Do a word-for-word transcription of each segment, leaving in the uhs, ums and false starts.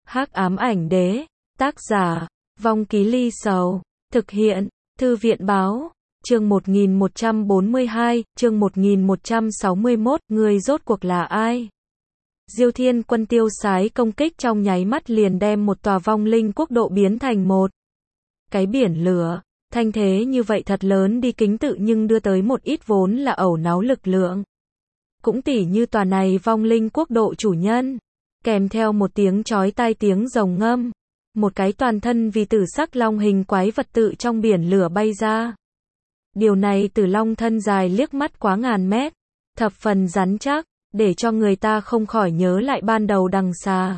Hắc ám ảnh đế, tác giả, Vong Ký Ly Sầu, thực hiện, Thư viện báo, chương một nghìn một trăm bốn mươi hai, chương một nghìn một trăm sáu mươi mốt, người rốt cuộc là ai? Diêu Thiên Quân tiêu sái công kích trong nháy mắt liền đem một tòa vong linh quốc độ biến thành một cái biển lửa, thanh thế như vậy thật lớn đi kính tự nhưng đưa tới một ít vốn là ẩu náo lực lượng. Cũng tỉ như tòa này vong linh quốc độ chủ nhân, kèm theo một tiếng chói tai tiếng rồng ngâm, một cái toàn thân vì tử sắc long hình quái vật tự trong biển lửa bay ra. Điều này tử long thân dài liếc mắt quá ngàn mét, thập phần rắn chắc, để cho người ta không khỏi nhớ lại ban đầu đằng xà.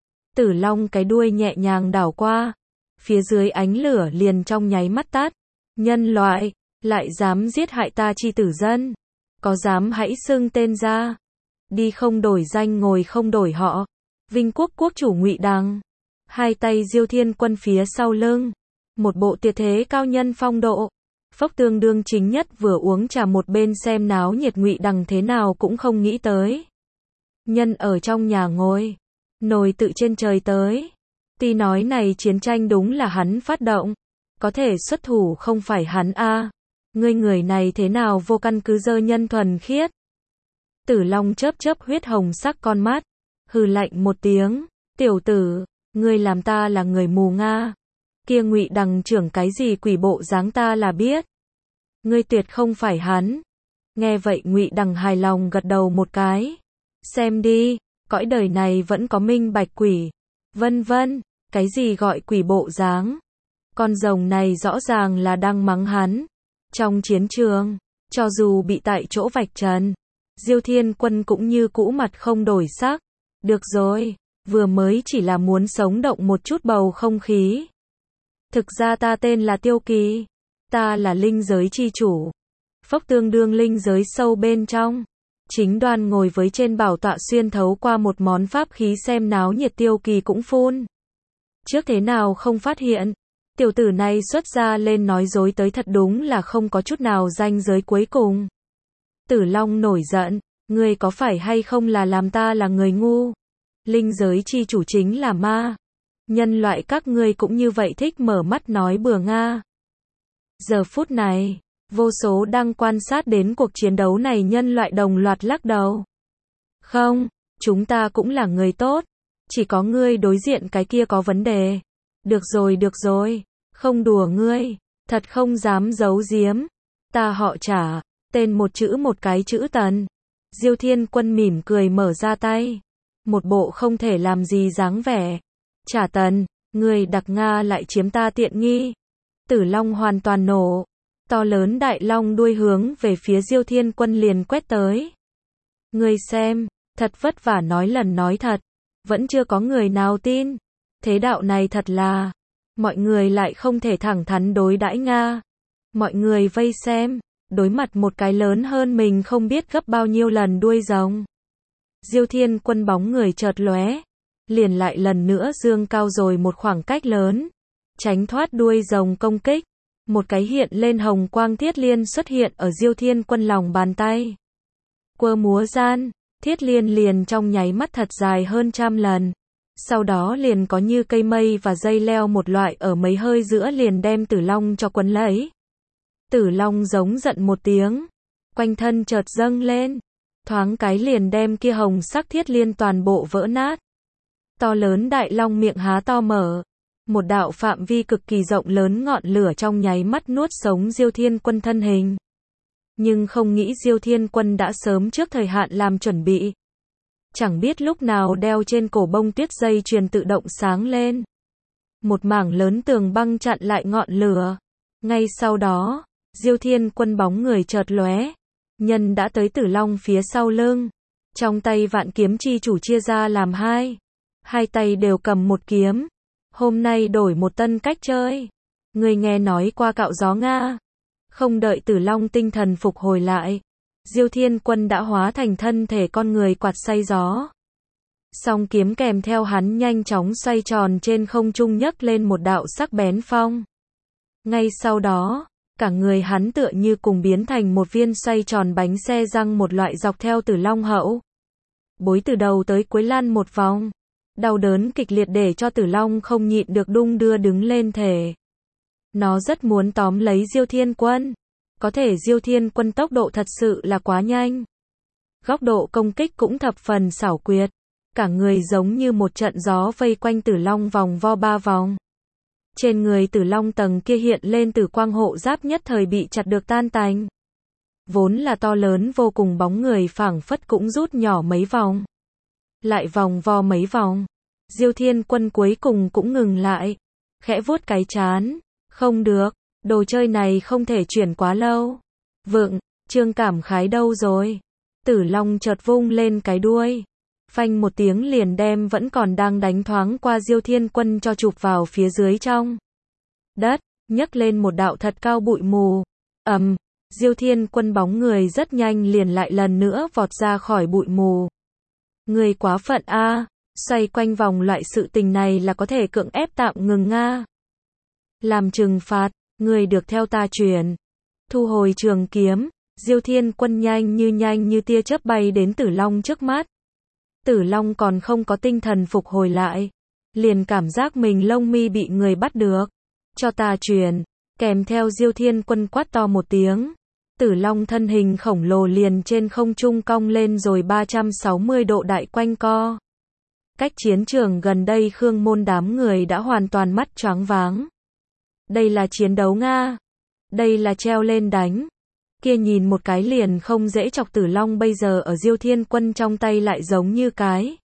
Tử long cái đuôi nhẹ nhàng đảo qua, phía dưới ánh lửa liền trong nháy mắt tắt. Nhân loại, lại dám giết hại ta chi tử dân, có dám hãy xưng tên ra, đi không đổi danh ngồi không đổi họ. Vinh quốc quốc chủ Ngụy Đằng, hai tay Diêu Thiên Quân phía sau lưng, một bộ tuyệt thế cao nhân phong độ. Phốc Tương đương chính nhất vừa uống trà một bên xem náo nhiệt Ngụy Đằng thế nào cũng không nghĩ tới. Nhân ở trong nhà ngồi, nồi tự trên trời tới. Tuy nói này chiến tranh đúng là hắn phát động, có thể xuất thủ không phải hắn a. Ngươi người này thế nào vô căn cứ dơ nhân thuần khiết. Tử Long chớp chớp huyết hồng sắc con mắt, hừ lạnh một tiếng, tiểu tử, ngươi làm ta là người mù nga. Kia Ngụy Đằng trưởng cái gì quỷ bộ dáng ta là biết. Ngươi tuyệt không phải hắn. Nghe vậy Ngụy Đằng hài lòng gật đầu một cái. Xem đi, cõi đời này vẫn có minh bạch quỷ. Vân vân, cái gì gọi quỷ bộ dáng? Con rồng này rõ ràng là đang mắng hắn. Trong chiến trường, cho dù bị tại chỗ vạch trần, Diêu Thiên Quân cũng như cũ mặt không đổi sắc. Được rồi, vừa mới chỉ là muốn sống động một chút bầu không khí. Thực ra ta tên là Tiêu Kỳ, ta là linh giới chi chủ. Phốc Tương đương linh giới sâu bên trong, chính đoan ngồi với trên bảo tọa xuyên thấu qua một món pháp khí xem náo nhiệt. Tiêu Kỳ cũng phun. Trước thế nào không phát hiện, tiểu tử này xuất ra lên nói dối tới thật đúng là không có chút nào ranh giới cuối cùng. Tử Long nổi giận, ngươi có phải hay không là làm ta là người ngu? Linh giới chi chủ chính là ma. Nhân loại các ngươi cũng như vậy thích mở mắt nói bừa nga. Giờ phút này, vô số đang quan sát đến cuộc chiến đấu này nhân loại đồng loạt lắc đầu. Không, chúng ta cũng là người tốt, chỉ có ngươi đối diện cái kia có vấn đề. Được rồi được rồi, không đùa ngươi, thật không dám giấu giếm. Ta họ Trả, tên một chữ một cái chữ Tần. Diêu Thiên Quân mỉm cười mở ra tay, một bộ không thể làm gì dáng vẻ. Trả Tần, người đặc Nga lại chiếm ta tiện nghi. Tử Long hoàn toàn nổ, to lớn đại long đuôi hướng về phía Diêu Thiên Quân liền quét tới. Ngươi xem, thật vất vả nói lần nói thật, vẫn chưa có người nào tin. Thế đạo này thật là, mọi người lại không thể thẳng thắn đối đãi Nga. Mọi người vây xem, đối mặt một cái lớn hơn mình không biết gấp bao nhiêu lần đuôi rồng. Diêu Thiên Quân bóng người chợt lóe, liền lại lần nữa dương cao rồi một khoảng cách lớn, tránh thoát đuôi rồng công kích. Một cái hiện lên hồng quang thiết liên xuất hiện ở Diêu Thiên Quân lòng bàn tay. Quơ múa gian, thiết liên liền trong nháy mắt thật dài hơn trăm lần. Sau đó liền có như cây mây và dây leo một loại ở mấy hơi giữa liền đem Tử Long cho quấn lấy. Tử Long giống giận một tiếng, quanh thân chợt dâng lên, thoáng cái liền đem kia hồng sắc thiết liên toàn bộ vỡ nát. To lớn đại long miệng há to mở, một đạo phạm vi cực kỳ rộng lớn ngọn lửa trong nháy mắt nuốt sống Diêu Thiên Quân thân hình. Nhưng không nghĩ Diêu Thiên Quân đã sớm trước thời hạn làm chuẩn bị. Chẳng biết lúc nào đeo trên cổ bông tuyết dây chuyền tự động sáng lên. Một mảng lớn tường băng chặn lại ngọn lửa. Ngay sau đó, Diêu Thiên Quân bóng người chợt lóe, nhân đã tới Tử Long phía sau lưng. Trong tay vạn kiếm chi chủ chia ra làm hai. Hai tay đều cầm một kiếm. Hôm nay đổi một tân cách chơi. Người nghe nói qua cạo gió Nga. Không đợi Tử Long tinh thần phục hồi lại, Diêu Thiên Quân đã hóa thành thân thể con người quạt xay gió. Song kiếm kèm theo hắn nhanh chóng xoay tròn trên không trung nhấc lên một đạo sắc bén phong. Ngay sau đó, cả người hắn tựa như cùng biến thành một viên xoay tròn bánh xe răng một loại dọc theo Tử Long hậu. Bối từ đầu tới cuối lăn một vòng. Đau đớn kịch liệt để cho Tử Long không nhịn được đung đưa đứng lên thể. Nó rất muốn tóm lấy Diêu Thiên Quân. Có thể Diêu Thiên Quân tốc độ thật sự là quá nhanh. Góc độ công kích cũng thập phần xảo quyệt. Cả người giống như một trận gió vây quanh Tử Long vòng vo ba vòng. Trên người Tử Long tầng kia hiện lên tử quang hộ giáp nhất thời bị chặt được tan tành. Vốn là to lớn vô cùng bóng người phảng phất cũng rút nhỏ mấy vòng. Lại vòng vo mấy vòng. Diêu Thiên Quân cuối cùng cũng ngừng lại. Khẽ vuốt cái trán. Không được, đồ chơi này không thể chuyển quá lâu. Vựng, Trương Cảm Khái đâu rồi? Tử Long chợt vung lên cái đuôi. Phanh một tiếng liền đem vẫn còn đang đánh thoáng qua Diêu Thiên Quân cho chụp vào phía dưới trong đất, nhấc lên một đạo thật cao bụi mù. Ầm, Diêu Thiên Quân bóng người rất nhanh liền lại lần nữa vọt ra khỏi bụi mù. Người quá phận a, xoay quanh vòng loại sự tình này là có thể cưỡng ép tạm ngừng nga. Làm trừng phạt, người được theo ta chuyển. Thu hồi trường kiếm, Diêu Thiên Quân nhanh như nhanh như tia chớp bay đến Tử Long trước mắt. Tử Long còn không có tinh thần phục hồi lại, liền cảm giác mình lông mi bị người bắt được. Cho ta chuyển, kèm theo Diêu Thiên Quân quát to một tiếng. Tử Long thân hình khổng lồ liền trên không trung cong lên rồi ba trăm sáu mươi độ đại quanh co. Cách chiến trường gần đây Khương môn đám người đã hoàn toàn mắt choáng váng. Đây là chiến đấu Nga. Đây là treo lên đánh. Kia nhìn một cái liền không dễ chọc. Tử Long bây giờ ở Diêu Thiên Quân trong tay lại giống như cái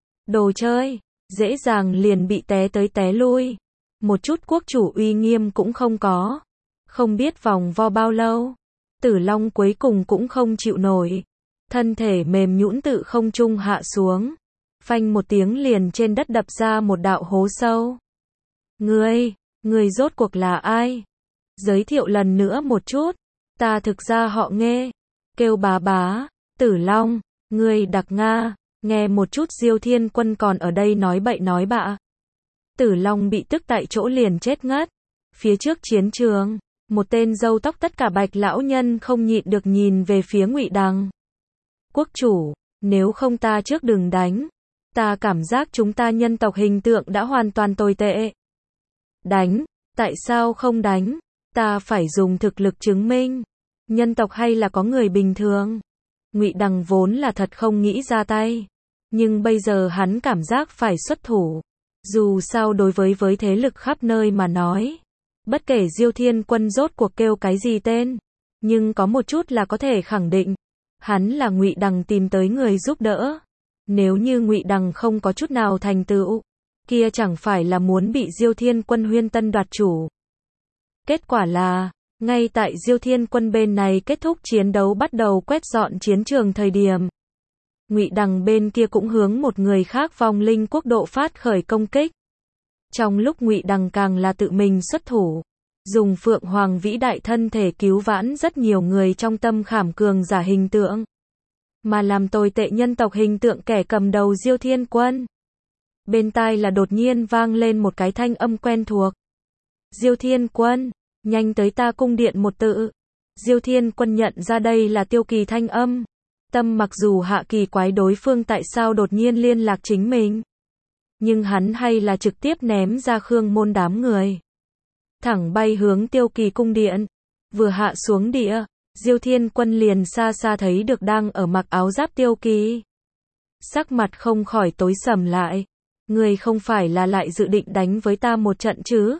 đồ chơi, dễ dàng liền bị té tới té lui. Một chút quốc chủ uy nghiêm cũng không có. Không biết vòng vo bao lâu, Tử Long cuối cùng cũng không chịu nổi. Thân thể mềm nhũn tự không trung hạ xuống. Phanh một tiếng liền trên đất đập ra một đạo hố sâu. Ngươi, ngươi rốt cuộc là ai? Giới thiệu lần nữa một chút. Ta thực ra họ Nghe. Kêu bá bá. Tử Long, ngươi đặc Nga. Nghe một chút Diêu Thiên Quân còn ở đây nói bậy nói bạ. Tử Long bị tức tại chỗ liền chết ngất. Phía trước chiến trường, một tên râu tóc tất cả bạch lão nhân không nhịn được nhìn về phía Ngụy Đằng. Quốc chủ, nếu không ta trước đừng đánh. Ta cảm giác chúng ta nhân tộc hình tượng đã hoàn toàn tồi tệ. Đánh, tại sao không đánh? Ta phải dùng thực lực chứng minh. Nhân tộc hay là có người bình thường? Ngụy Đằng vốn là thật không nghĩ ra tay. Nhưng bây giờ hắn cảm giác phải xuất thủ. Dù sao đối với với thế lực khắp nơi mà nói. Bất kể Diêu Thiên Quân rốt cuộc kêu cái gì tên. Nhưng có một chút là có thể khẳng định. Hắn là Ngụy Đằng tìm tới người giúp đỡ. Nếu như Ngụy Đằng không có chút nào thành tựu, kia chẳng phải là muốn bị Diêu Thiên Quân huyên tân đoạt chủ. Kết quả là, ngay tại Diêu Thiên Quân bên này kết thúc chiến đấu bắt đầu quét dọn chiến trường thời điểm, Ngụy Đằng bên kia cũng hướng một người khác vong linh quốc độ phát khởi công kích. Trong lúc Ngụy Đằng càng là tự mình xuất thủ, dùng Phượng Hoàng vĩ đại thân thể cứu vãn rất nhiều người trong tâm khảm cường giả hình tượng, mà làm tồi tệ nhân tộc hình tượng kẻ cầm đầu Diêu Thiên Quân. Bên tai là đột nhiên vang lên một cái thanh âm quen thuộc. Diêu Thiên Quân, nhanh tới ta cung điện một tự. Diêu Thiên Quân nhận ra đây là Tiêu Kỳ thanh âm. Tâm mặc dù hạ kỳ quái đối phương tại sao đột nhiên liên lạc chính mình. Nhưng hắn hay là trực tiếp ném ra Khương môn đám người. Thẳng bay hướng Tiêu Kỳ cung điện. Vừa hạ xuống địa, Diêu Thiên Quân liền xa xa thấy được đang ở mặc áo giáp Tiêu Kỳ. Sắc mặt không khỏi tối sầm lại. Người không phải là lại dự định đánh với ta một trận chứ?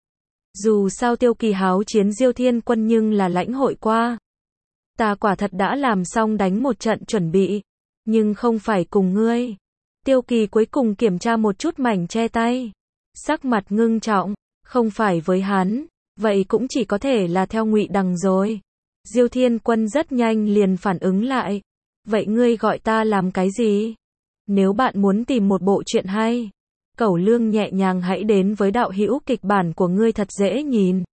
Dù sao Tiêu Kỳ háo chiến Diêu Thiên Quân nhưng là lãnh hội qua. Ta quả thật đã làm xong đánh một trận chuẩn bị. Nhưng không phải cùng ngươi. Tiêu Kỳ cuối cùng kiểm tra một chút mảnh che tay. Sắc mặt ngưng trọng. Không phải với hắn. Vậy cũng chỉ có thể là theo Ngụy Đằng rồi. Diêu Thiên Quân rất nhanh liền phản ứng lại. Vậy ngươi gọi ta làm cái gì? Nếu bạn muốn tìm một bộ truyện hay, Cẩu Lương nhẹ nhàng hãy đến với đạo hữu kịch bản của ngươi thật dễ nhìn.